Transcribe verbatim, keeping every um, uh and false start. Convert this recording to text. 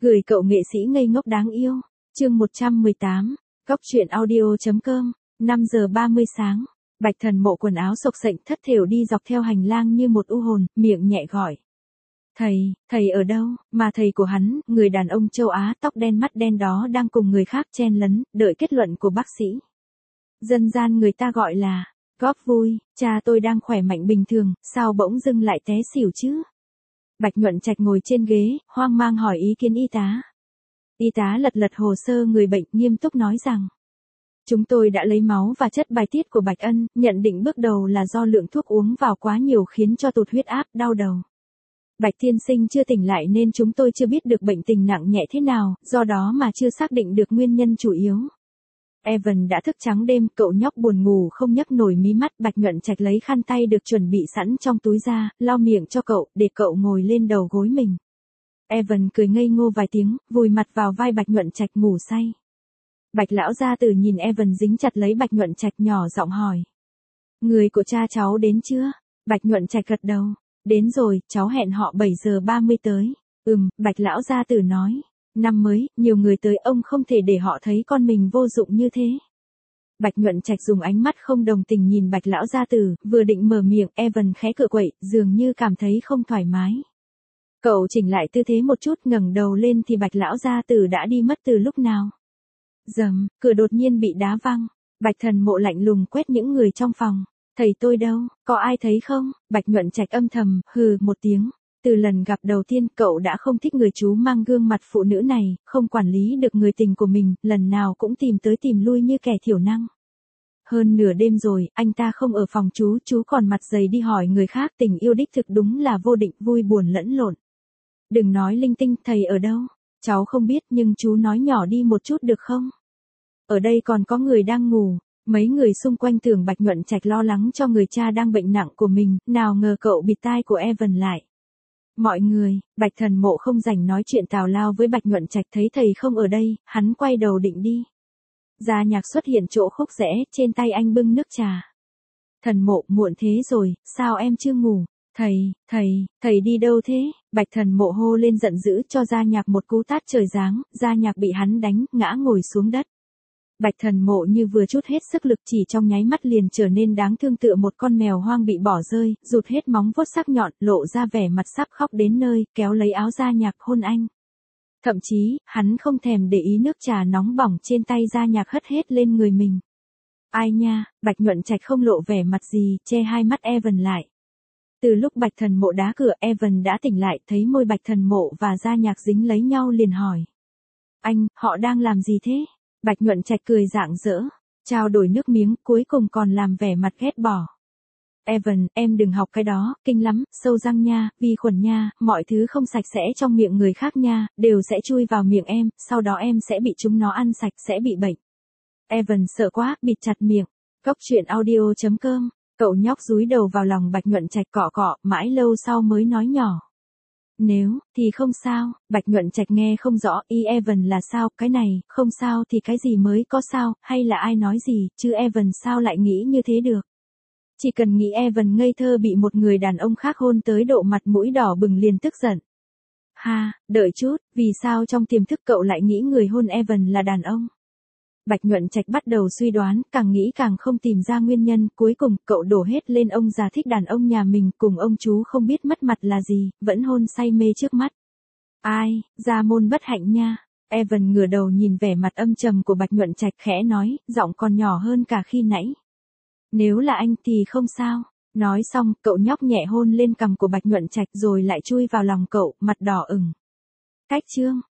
Gửi cậu nghệ sĩ ngây ngốc đáng yêu. Chương một trăm mười tám. Góc truyện audio.com. năm giờ ba mươi sáng. Bạch Thần Mộ quần áo xộc xệch thất thểu đi dọc theo hành lang như một u hồn, miệng nhẹ gọi. Thầy, thầy ở đâu? Mà thầy của hắn, người đàn ông châu Á tóc đen mắt đen đó đang cùng người khác chen lấn, đợi kết luận của bác sĩ. Dân gian người ta gọi là, góp vui, cha tôi đang khỏe mạnh bình thường, sao bỗng dưng lại té xỉu chứ? Bạch Nhuận Trạch ngồi trên ghế, hoang mang hỏi ý kiến y tá. Y tá lật lật hồ sơ người bệnh, nghiêm túc nói rằng. Chúng tôi đã lấy máu và chất bài tiết của Bạch Ân, nhận định bước đầu là do lượng thuốc uống vào quá nhiều khiến cho tụt huyết áp, đau đầu. Bạch tiên sinh chưa tỉnh lại nên chúng tôi chưa biết được bệnh tình nặng nhẹ thế nào, do đó mà chưa xác định được nguyên nhân chủ yếu. Evan đã thức trắng đêm, cậu nhóc buồn ngủ không nhấc nổi mí mắt. Bạch Nhuận Trạch lấy khăn tay được chuẩn bị sẵn trong túi ra, lau miệng cho cậu, để cậu ngồi lên đầu gối mình. Evan cười ngây ngô vài tiếng, vùi mặt vào vai Bạch Nhuận Trạch ngủ say. Bạch lão gia tử nhìn Evan dính chặt lấy Bạch Nhuận Trạch nhỏ giọng hỏi. Người của cha cháu đến chưa? Bạch Nhuận Trạch gật đầu. Đến rồi, cháu hẹn họ bảy giờ ba mươi tới. Ừm, Bạch lão gia tử nói. Năm mới, nhiều người tới, ông không thể để họ thấy con mình vô dụng như thế. Bạch Nhuận Trạch dùng ánh mắt không đồng tình nhìn Bạch lão gia tử, vừa định mở miệng, Evan khẽ cựa quậy, dường như cảm thấy không thoải mái. Cậu chỉnh lại tư thế một chút, ngẩng đầu lên thì Bạch lão gia tử đã đi mất từ lúc nào. Dầm, cửa đột nhiên bị đá văng. Bạch Thần Mộ lạnh lùng quét những người trong phòng. Thầy tôi đâu, có ai thấy không? Bạch Nhuận Trạch âm thầm, hừ một tiếng. Từ lần gặp đầu tiên, cậu đã không thích người chú mang gương mặt phụ nữ này, không quản lý được người tình của mình, lần nào cũng tìm tới tìm lui như kẻ thiểu năng. Hơn nửa đêm rồi, anh ta không ở phòng chú, chú còn mặt dày đi hỏi người khác, tình yêu đích thực đúng là vô định, vui buồn lẫn lộn. Đừng nói linh tinh, thầy ở đâu? Cháu không biết, nhưng chú nói nhỏ đi một chút được không? Ở đây còn có người đang ngủ. Mấy người xung quanh tưởng Bạch Nhuận Trạch lo lắng cho người cha đang bệnh nặng của mình, nào ngờ cậu bịt tai của Evan lại. Mọi người, Bạch Thần Mộ không rảnh nói chuyện tào lao với Bạch Nhuận Trạch, thấy thầy không ở đây, hắn quay đầu định đi. Gia Nhạc xuất hiện chỗ khúc rẽ, trên tay anh bưng nước trà. Thần Mộ, muộn thế rồi, sao em chưa ngủ? Thầy, thầy, thầy đi đâu thế? Bạch Thần Mộ hô lên giận dữ cho Gia Nhạc một cú tát trời giáng, Gia Nhạc bị hắn đánh, ngã ngồi xuống đất. Bạch Thần Mộ như vừa trút hết sức lực, chỉ trong nháy mắt liền trở nên đáng thương tựa một con mèo hoang bị bỏ rơi, rụt hết móng vuốt sắc nhọn, lộ ra vẻ mặt sắp khóc đến nơi, kéo lấy áo Gia Nhạc hôn anh. Thậm chí, hắn không thèm để ý nước trà nóng bỏng trên tay Gia Nhạc hất hết lên người mình. Ai nha, Bạch Nhuận Trạch không lộ vẻ mặt gì, che hai mắt Evan lại. Từ lúc Bạch Thần Mộ đá cửa, Evan đã tỉnh lại, thấy môi Bạch Thần Mộ và Gia Nhạc dính lấy nhau liền hỏi. Anh, họ đang làm gì thế? Bạch Nhuận Trạch cười rạng rỡ, trao đổi nước miếng, cuối cùng còn làm vẻ mặt ghét bỏ. Evan, em đừng học cái đó, kinh lắm, sâu răng nha, vi khuẩn nha, mọi thứ không sạch sẽ trong miệng người khác nha, đều sẽ chui vào miệng em, sau đó em sẽ bị chúng nó ăn sạch, sẽ bị bệnh. Evan sợ quá, bịt chặt miệng. Góc truyện audio.com, cậu nhóc dúi đầu vào lòng Bạch Nhuận Trạch cọ cọ, mãi lâu sau mới nói nhỏ. Nếu, thì không sao. Bạch Nhuận Trạch nghe không rõ, ý Evan là sao, cái này, không sao thì cái gì mới có sao, hay là ai nói gì, chứ Evan sao lại nghĩ như thế được. Chỉ cần nghĩ Evan ngây thơ bị một người đàn ông khác hôn tới độ mặt mũi đỏ bừng liền tức giận. Ha, đợi chút, vì sao trong tiềm thức cậu lại nghĩ người hôn Evan là đàn ông? Bạch Nhuận Trạch bắt đầu suy đoán, càng nghĩ càng không tìm ra nguyên nhân, cuối cùng, cậu đổ hết lên ông già thích đàn ông nhà mình, cùng ông chú không biết mất mặt là gì, vẫn hôn say mê trước mắt. Ai, gia môn bất hạnh nha. Evan ngửa đầu nhìn vẻ mặt âm trầm của Bạch Nhuận Trạch khẽ nói, giọng còn nhỏ hơn cả khi nãy. Nếu là anh thì không sao. Nói xong, cậu nhóc nhẹ hôn lên cằm của Bạch Nhuận Trạch rồi lại chui vào lòng cậu, mặt đỏ ửng. Cách chương.